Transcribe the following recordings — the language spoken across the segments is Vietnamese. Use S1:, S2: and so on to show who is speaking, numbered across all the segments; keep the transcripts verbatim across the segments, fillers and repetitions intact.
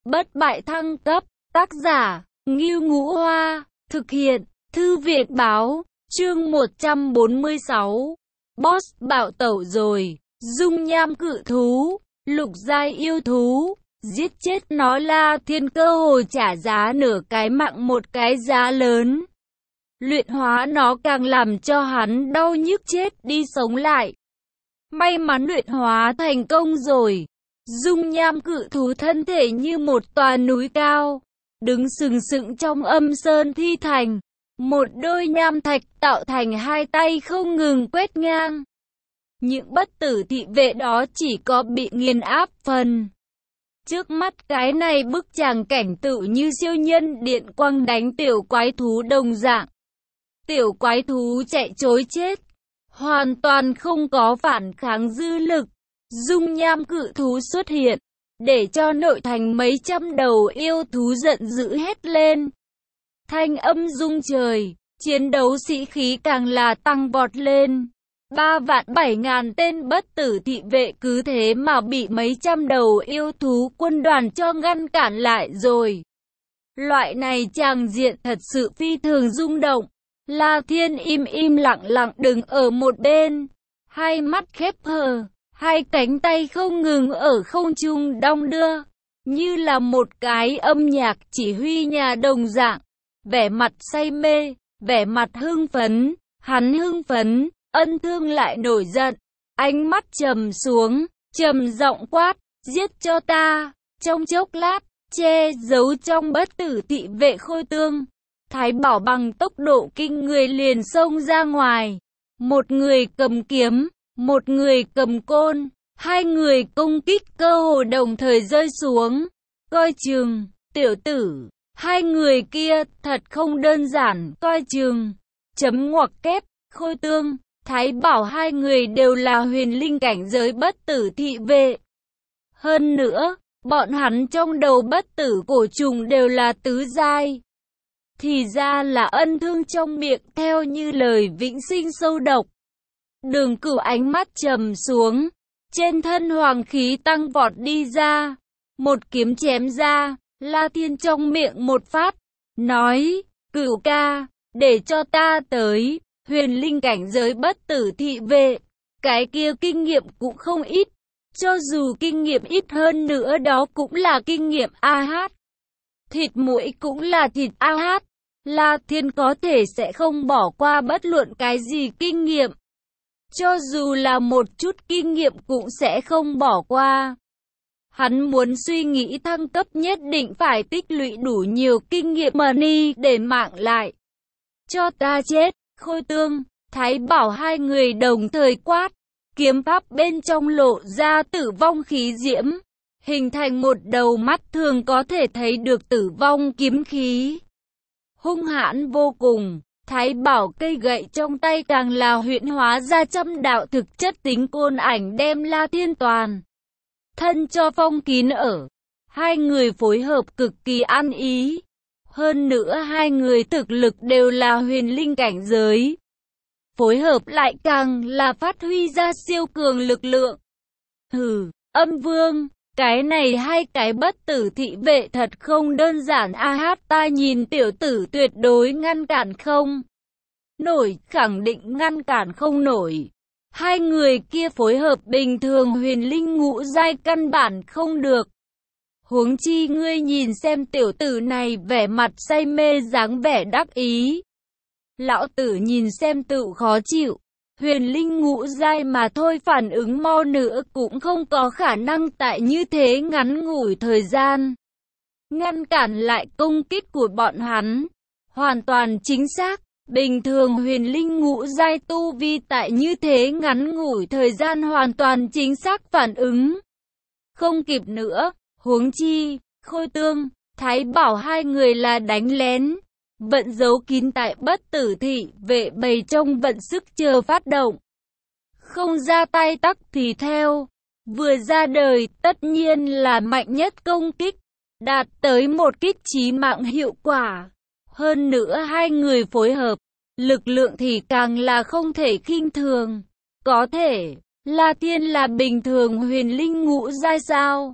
S1: bất bại thăng cấp, tác giả, Ngưu Ngũ Hoa, thực hiện, Thư viện báo, chương một trăm bốn mươi sáu. Boss bạo tẩu rồi, dung nham cự thú, lục giai yêu thú, giết chết nó. La Thiên cơ hồ trả giá nửa cái mạng một cái giá lớn. Luyện hóa nó càng làm cho hắn đau nhức chết đi sống lại. May mắn luyện hóa thành công rồi. Dung nham cự thú thân thể như một tòa núi cao, đứng sừng sững trong âm sơn thi thành. Một đôi nham thạch tạo thành hai tay không ngừng quét ngang. Những bất tử thị vệ đó chỉ có bị nghiền áp phần. Trước mắt cái này bức tràng cảnh tự như siêu nhân điện quang đánh tiểu quái thú đồng dạng. Tiểu quái thú chạy trối chết, hoàn toàn không có phản kháng dư lực. Dung nham cự thú xuất hiện, để cho nội thành mấy trăm đầu yêu thú giận dữ hét lên. Thanh âm rung trời, chiến đấu sĩ khí càng là tăng vọt lên. Ba vạn bảy ngàn tên bất tử thị vệ cứ thế mà bị mấy trăm đầu yêu thú quân đoàn cho ngăn cản lại rồi. Loại này tràng diện thật sự phi thường rung động. La Thiên im im lặng lặng đứng ở một bên, hai mắt khép hờ, hai cánh tay không ngừng ở không trung đong đưa, như là một cái âm nhạc chỉ huy nhà đồng dạng. Vẻ mặt say mê, vẻ mặt hưng phấn, hắn hưng phấn, Ân Thương lại nổi giận, ánh mắt trầm xuống, trầm giọng quát, giết cho ta. Trong chốc lát, che giấu trong bất tử thị vệ Khôi Tương, Thái Bảo bằng tốc độ kinh người liền xông ra ngoài. Một người cầm kiếm, một người cầm côn, hai người công kích cơ hồ đồng thời rơi xuống. Coi chừng, tiểu tử, hai người kia thật không đơn giản, coi chừng. Chấm ngoặc kép, Khôi Tương, Thái Bảo hai người đều là huyền linh cảnh giới bất tử thị vệ. Hơn nữa, bọn hắn trong đầu bất tử cổ trùng đều là tứ giai. Thì ra là Ân Thương trong miệng theo như lời vĩnh sinh sâu độc. Đường Cửu ánh mắt trầm xuống, trên thân hoàng khí tăng vọt đi ra, một kiếm chém ra. La Thiên trong miệng một phát, nói, Cửu ca, để cho ta tới. Huyền linh cảnh giới bất tử thị vệ, cái kia kinh nghiệm cũng không ít. Cho dù kinh nghiệm ít hơn nữa đó cũng là kinh nghiệm a hát. Thịt mũi cũng là thịt a hát. La Thiên có thể sẽ không bỏ qua bất luận cái gì kinh nghiệm. Cho dù là một chút kinh nghiệm cũng sẽ không bỏ qua. Hắn muốn suy nghĩ thăng cấp nhất định phải tích lũy đủ nhiều kinh nghiệm money để mạng lại. Cho ta chết. Khôi Tương, Thái Bảo hai người đồng thời quát, kiếm pháp bên trong lộ ra tử vong khí diễm, hình thành một đầu mắt thường có thể thấy được tử vong kiếm khí. Hung hãn vô cùng, Thái Bảo cây gậy trong tay càng là huyễn hóa ra trăm đạo thực chất tính côn ảnh đem La Thiên toàn thân cho phong kín ở. Hai người phối hợp cực kỳ ăn ý. Hơn nữa hai người thực lực đều là huyền linh cảnh giới. Phối hợp lại càng là phát huy ra siêu cường lực lượng. Hừ, Âm Vương, cái này hai cái bất tử thị vệ thật không đơn giản a hát, ta nhìn tiểu tử tuyệt đối ngăn cản không nổi, khẳng định ngăn cản không nổi. Hai người kia phối hợp bình thường huyền linh ngũ giai căn bản không được. Huống chi ngươi nhìn xem tiểu tử này vẻ mặt say mê dáng vẻ đắc ý. Lão tử nhìn xem tự khó chịu. Huyền linh ngũ giai mà thôi, phản ứng mau nữa cũng không có khả năng tại như thế ngắn ngủi thời gian ngăn cản lại công kích của bọn hắn. Hoàn toàn chính xác, bình thường huyền linh ngũ giai tu vi tại như thế ngắn ngủi thời gian hoàn toàn chính xác phản ứng không kịp nữa. Huống chi, Khôi Tương, Thái Bảo hai người là đánh lén, vận giấu kín tại bất tử thị vệ bầy trong vận sức chờ phát động. Không ra tay tắc thì theo, vừa ra đời tất nhiên là mạnh nhất công kích, đạt tới một kích chí mạng hiệu quả. Hơn nữa hai người phối hợp, lực lượng thì càng là không thể khinh thường. Có thể, La Thiên là bình thường huyền linh ngũ giai sao?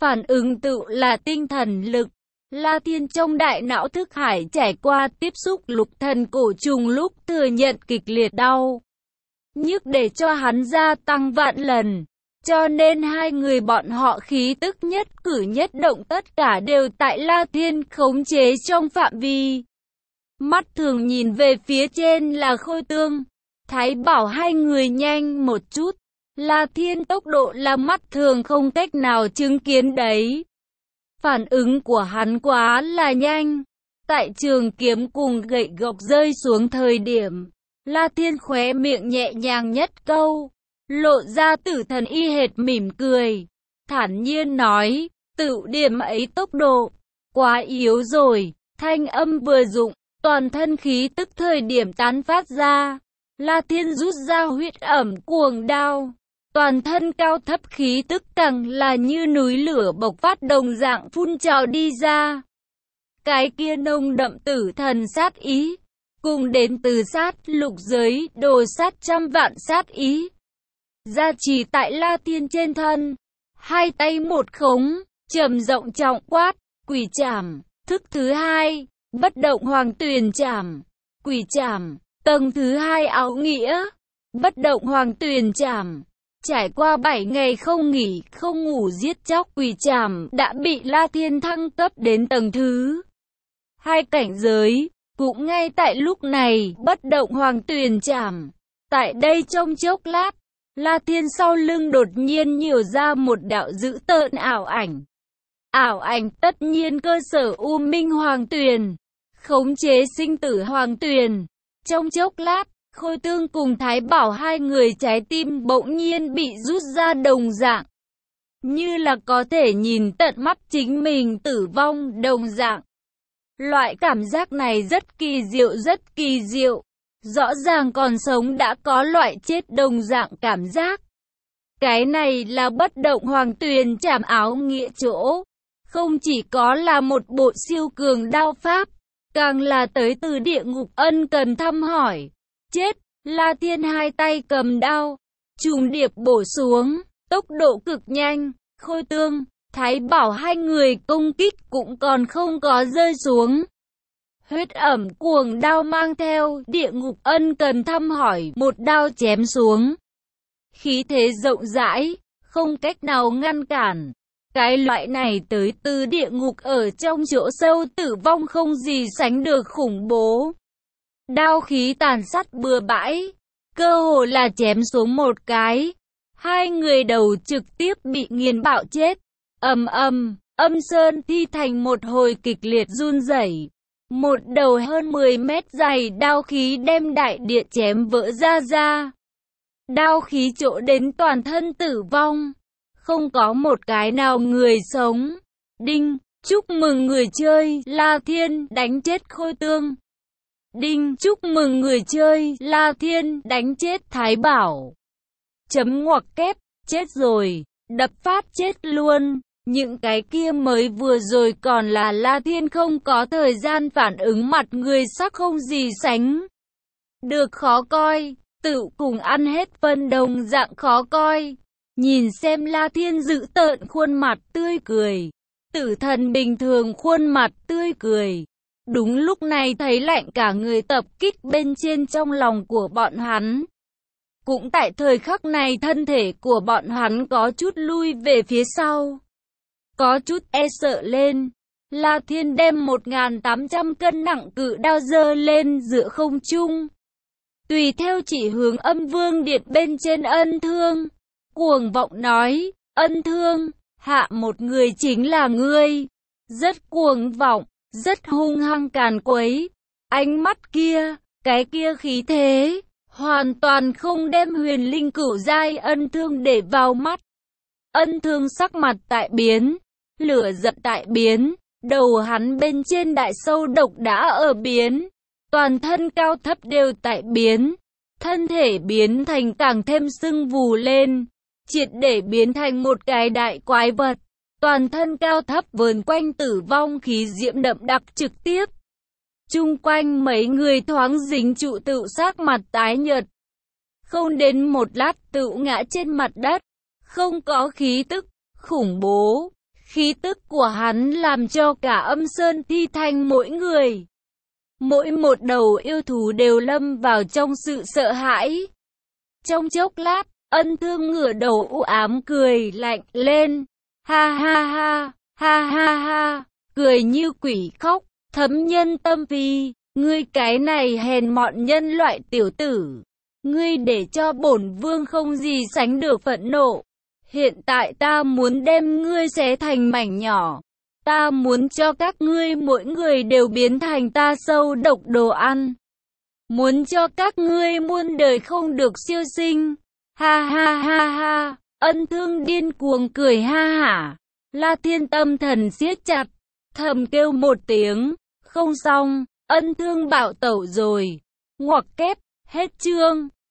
S1: Phản ứng tự là tinh thần lực. La Thiên trong đại não thức hải trải qua tiếp xúc lục thần cổ trùng lúc thừa nhận kịch liệt đau nhức để cho hắn gia tăng vạn lần. Cho nên hai người bọn họ khí tức nhất cử nhất động tất cả đều tại La Thiên khống chế trong phạm vi. Mắt thường nhìn về phía trên là Khôi Tương, Thái Bảo hai người nhanh một chút. La Thiên tốc độ là mắt thường không cách nào chứng kiến đấy. Phản ứng của hắn quá là nhanh. Tại trường kiếm cùng gậy gộc rơi xuống thời điểm, La Thiên khóe miệng nhẹ nhàng nhất câu, lộ ra tử thần y hệt mỉm cười, thản nhiên nói, tự điểm ấy tốc độ, quá yếu rồi. Thanh âm vừa dụng, toàn thân khí tức thời điểm tán phát ra. La Thiên rút ra huyết ẩm cuồng đao, toàn thân cao thấp khí tức càng là như núi lửa bộc phát đồng dạng phun trào đi ra. Cái kia nồng đậm tử thần sát ý, cùng đến từ sát lục giới đồ sát trăm vạn sát ý, gia trì tại La Thiên trên thân. Hai tay một khống, trầm rộng trọng quát, quỷ trảm, thức thứ hai, bất động hoàng tuyền trảm, quỷ trảm, tầng thứ hai áo nghĩa, bất động hoàng tuyền trảm. Trải qua bảy ngày không nghỉ, không ngủ giết chóc quỷ trảm đã bị La Thiên thăng cấp đến tầng thứ hai cảnh giới. Cũng ngay tại lúc này, bất động hoàng tuyền trảm. Tại đây trong chốc lát, La Thiên sau lưng đột nhiên nhiều ra một đạo dữ tợn ảo ảnh. Ảo ảnh tất nhiên cơ sở U Minh Hoàng Tuyền, khống chế sinh tử Hoàng Tuyền. Trong chốc lát, Khôi Tương cùng Thái Bảo hai người trái tim bỗng nhiên bị rút ra đồng dạng, như là có thể nhìn tận mắt chính mình tử vong đồng dạng. Loại cảm giác này rất kỳ diệu, rất kỳ diệu. Rõ ràng còn sống đã có loại chết đồng dạng cảm giác. Cái này là bất động hoàng tuyền trảm áo nghĩa chỗ. Không chỉ có là một bộ siêu cường đao pháp, càng là tới từ địa ngục ân cần thăm hỏi. Chết, La Thiên hai tay cầm đao, trùng điệp bổ xuống, tốc độ cực nhanh. Khôi Tương, Thái Bảo hai người công kích cũng còn không có rơi xuống. Huyết ẩm cuồng đao mang theo địa ngục ân cần thăm hỏi, một đao chém xuống. Khí thế rộng rãi, không cách nào ngăn cản. Cái loại này tới từ địa ngục ở trong chỗ sâu tử vong không gì sánh được khủng bố. Đao khí tàn sát bừa bãi, cơ hồ là chém xuống một cái. Hai người đầu trực tiếp bị nghiền bạo chết. Ầm ầm, âm sơn thi thành một hồi kịch liệt run rẩy. Một đầu hơn mười mét dày đao khí đem đại địa chém vỡ ra ra. Đao khí chỗ đến toàn thân tử vong. Không có một cái nào người sống. Đinh, chúc mừng người chơi, La Thiên đánh chết Khôi Tương. Đinh, chúc mừng người chơi, La Thiên đánh chết Thái Bảo. Chấm ngoặc kép, chết rồi, đập phát chết luôn. Những cái kia mới vừa rồi còn là La Thiên không có thời gian phản ứng, mặt người sắc không gì sánh được khó coi, tự cùng ăn hết phân đồng dạng khó coi. Nhìn xem La Thiên dữ tợn khuôn mặt tươi cười, tử thần bình thường khuôn mặt tươi cười. Đúng lúc này thấy lạnh cả người tập kích bên trên trong lòng của bọn hắn. Cũng tại thời khắc này thân thể của bọn hắn có chút lui về phía sau, có chút e sợ lên. La Thiên đem một nghìn tám trăm cân nặng cự đao giơ lên giữa không trung, tùy theo chỉ hướng Âm Vương Điện bên trên Ân Thương, cuồng vọng nói, Ân Thương, hạ một người chính là ngươi. Rất cuồng vọng, rất hung hăng càn quấy. Ánh mắt kia, cái kia khí thế, hoàn toàn không đem huyền linh cửu giai Ân Thương để vào mắt. Ân Thương sắc mặt tại biến, lửa giận tại biến, đầu hắn bên trên đại sâu độc đã ở biến, toàn thân cao thấp đều tại biến, thân thể biến thành càng thêm sưng vù lên, triệt để biến thành một cái đại quái vật, toàn thân cao thấp vờn quanh tử vong khí diễm đậm đặc trực tiếp. Chung quanh mấy người thoáng dính trụ tự sắc mặt tái nhợt, không đến một lát tự ngã trên mặt đất, không có khí tức khủng bố, Khí tức của hắn làm cho cả Âm Sơn Thi Thanh mỗi người, mỗi một đầu yêu thú đều lâm vào trong sự sợ hãi. Trong chốc lát, Ân Thương ngửa đầu u ám cười lạnh lên. Ha ha ha, ha ha ha, cười như quỷ khóc, thấm nhân tâm phi. Ngươi cái này hèn mọn nhân loại tiểu tử, ngươi để cho bổn vương không gì sánh được phẫn nộ. Hiện tại ta muốn đem ngươi xé thành mảnh nhỏ. Ta muốn cho các ngươi mỗi người đều biến thành ta sâu độc đồ ăn. Muốn cho các ngươi muôn đời không được siêu sinh. Ha ha ha ha, Ân Thương điên cuồng cười ha hả. La Thiên tâm thần siết chặt, thầm kêu một tiếng, không xong, Ân Thương bạo tẩu rồi. Ngoặc kép, hết chương.